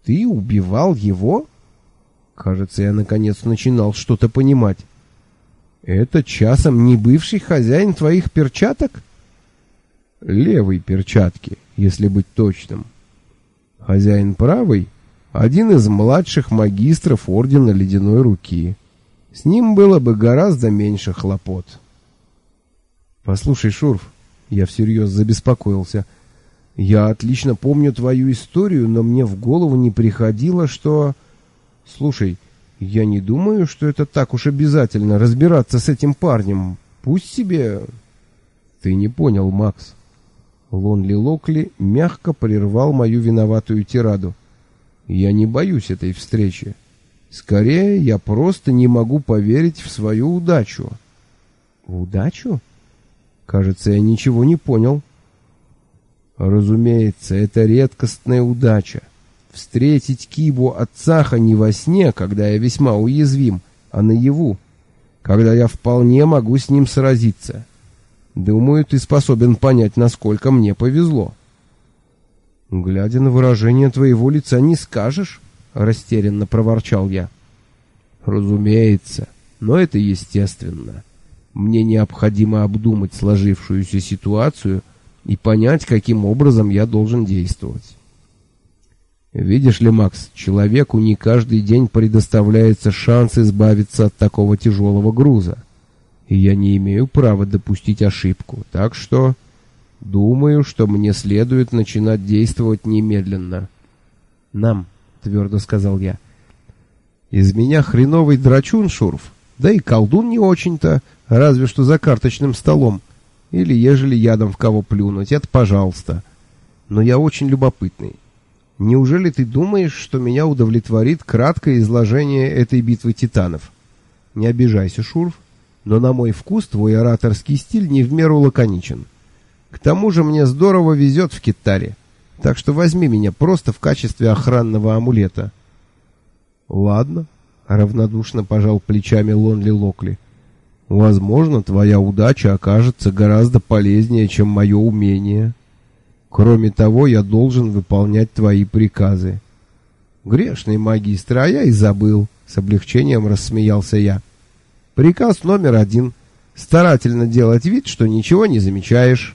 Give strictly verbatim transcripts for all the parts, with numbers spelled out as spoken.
Ты убивал его? Кажется, я наконец начинал что-то понимать. Это часом не бывший хозяин твоих перчаток? Левой перчатки, если быть точным. Хозяин правой — один из младших магистров Ордена Ледяной Руки. С ним было бы гораздо меньше хлопот. Послушай, Шурф, я всерьез забеспокоился. Я отлично помню твою историю, но мне в голову не приходило, что... Слушай, я не думаю, что это так уж обязательно разбираться с этим парнем. Пусть себе... Ты не понял, Макс. Лонли Локли мягко прервал мою виноватую тираду. Я не боюсь этой встречи. Скорее, я просто не могу поверить в свою удачу. Удачу? Кажется, я ничего не понял. Разумеется, это редкостная удача. Встретить Кибу от Цаха не во сне, когда я весьма уязвим, а наяву, когда я вполне могу с ним сразиться. Думаю, ты способен понять, насколько мне повезло. Глядя на выражение твоего лица, не скажешь, растерянно проворчал я. Разумеется, но это естественно. Мне необходимо обдумать сложившуюся ситуацию и понять, каким образом я должен действовать. Видишь ли, Макс, человеку не каждый день предоставляется шанс избавиться от такого тяжелого груза. И я не имею права допустить ошибку. Так что, думаю, что мне следует начинать действовать немедленно. Нам, твердо сказал я. Из меня хреновый драчун, Шурф, да и колдун не очень-то, разве что за карточным столом. Или ежели ядом в кого плюнуть, это пожалуйста. Но я очень любопытный. Неужели ты думаешь, что меня удовлетворит краткое изложение этой битвы титанов? Не обижайся, Шурф, но на мой вкус твой ораторский стиль не в меру лаконичен. К тому же мне здорово везет в Китаре, так что возьми меня просто в качестве охранного амулета. Ладно, равнодушно пожал плечами Лонли Локли. Возможно, твоя удача окажется гораздо полезнее, чем мое умение. Кроме того, я должен выполнять твои приказы. Грешный магистр, а я и забыл, с облегчением рассмеялся я. Приказ номер один. Старательно делать вид, что ничего не замечаешь.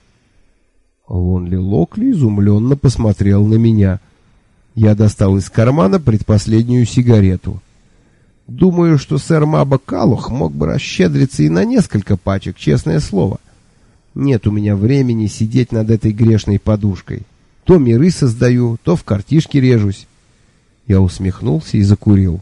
Лонли Локли изумленно посмотрел на меня. Я достал из кармана предпоследнюю сигарету. Думаю, что сэр Маба Калух мог бы расщедриться и на несколько пачек, честное слово. Нет у меня времени сидеть над этой грешной подушкой. То миры создаю, то в картишки режусь. Я усмехнулся и закурил.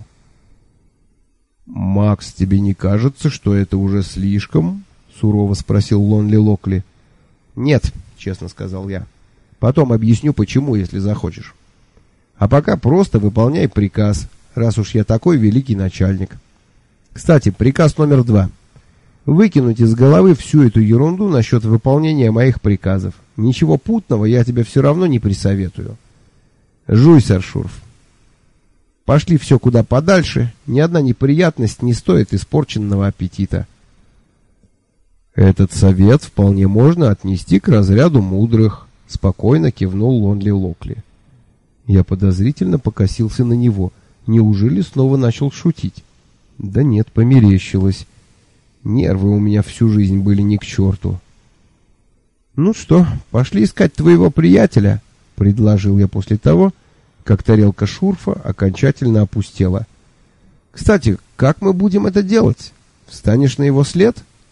«Макс, тебе не кажется, что это уже слишком?» — сурово спросил Лонли Локли. «Нет», — честно сказал я. «Потом объясню, почему, если захочешь. А пока просто выполняй приказ, раз уж я такой великий начальник. Кстати, приказ номер два. Выкинуть из головы всю эту ерунду насчет выполнения моих приказов. Ничего путного я тебе все равно не присоветую. Жуй, сэр Шурф. Пошли все куда подальше, ни одна неприятность не стоит испорченного аппетита». «Этот совет вполне можно отнести к разряду мудрых», — спокойно кивнул Лонли Локли. Я подозрительно покосился на него. Неужели снова начал шутить? Да нет, померещилось. Нервы у меня всю жизнь были ни к черту. «Ну что, пошли искать твоего приятеля», — предложил я после того, как тарелка Шурфа окончательно опустела. «Кстати, как мы будем это делать? Встанешь на его след?»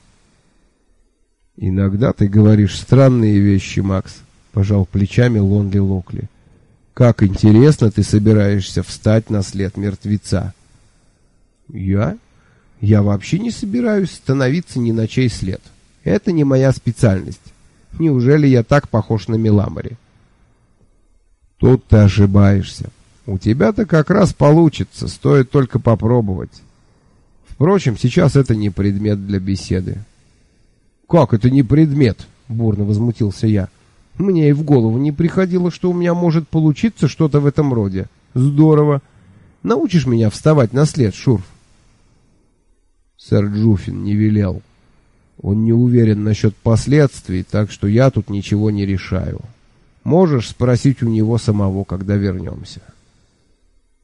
«Иногда ты говоришь странные вещи, Макс», — пожал плечами Лонли Локли. «Как интересно ты собираешься встать на след мертвеца». «Я? Я вообще не собираюсь становиться ни на чей след. Это не моя специальность. Неужели я так похож на Меламори?» «Тут ты ошибаешься. У тебя-то как раз получится, стоит только попробовать. Впрочем, сейчас это не предмет для беседы». «Как это не предмет?» — бурно возмутился я. «Мне и в голову не приходило, что у меня может получиться что-то в этом роде. Здорово. Научишь меня вставать на след, Шурф?» Сэр Джуфин не велел. Он не уверен насчет последствий, так что я тут ничего не решаю. Можешь спросить у него самого, когда вернемся.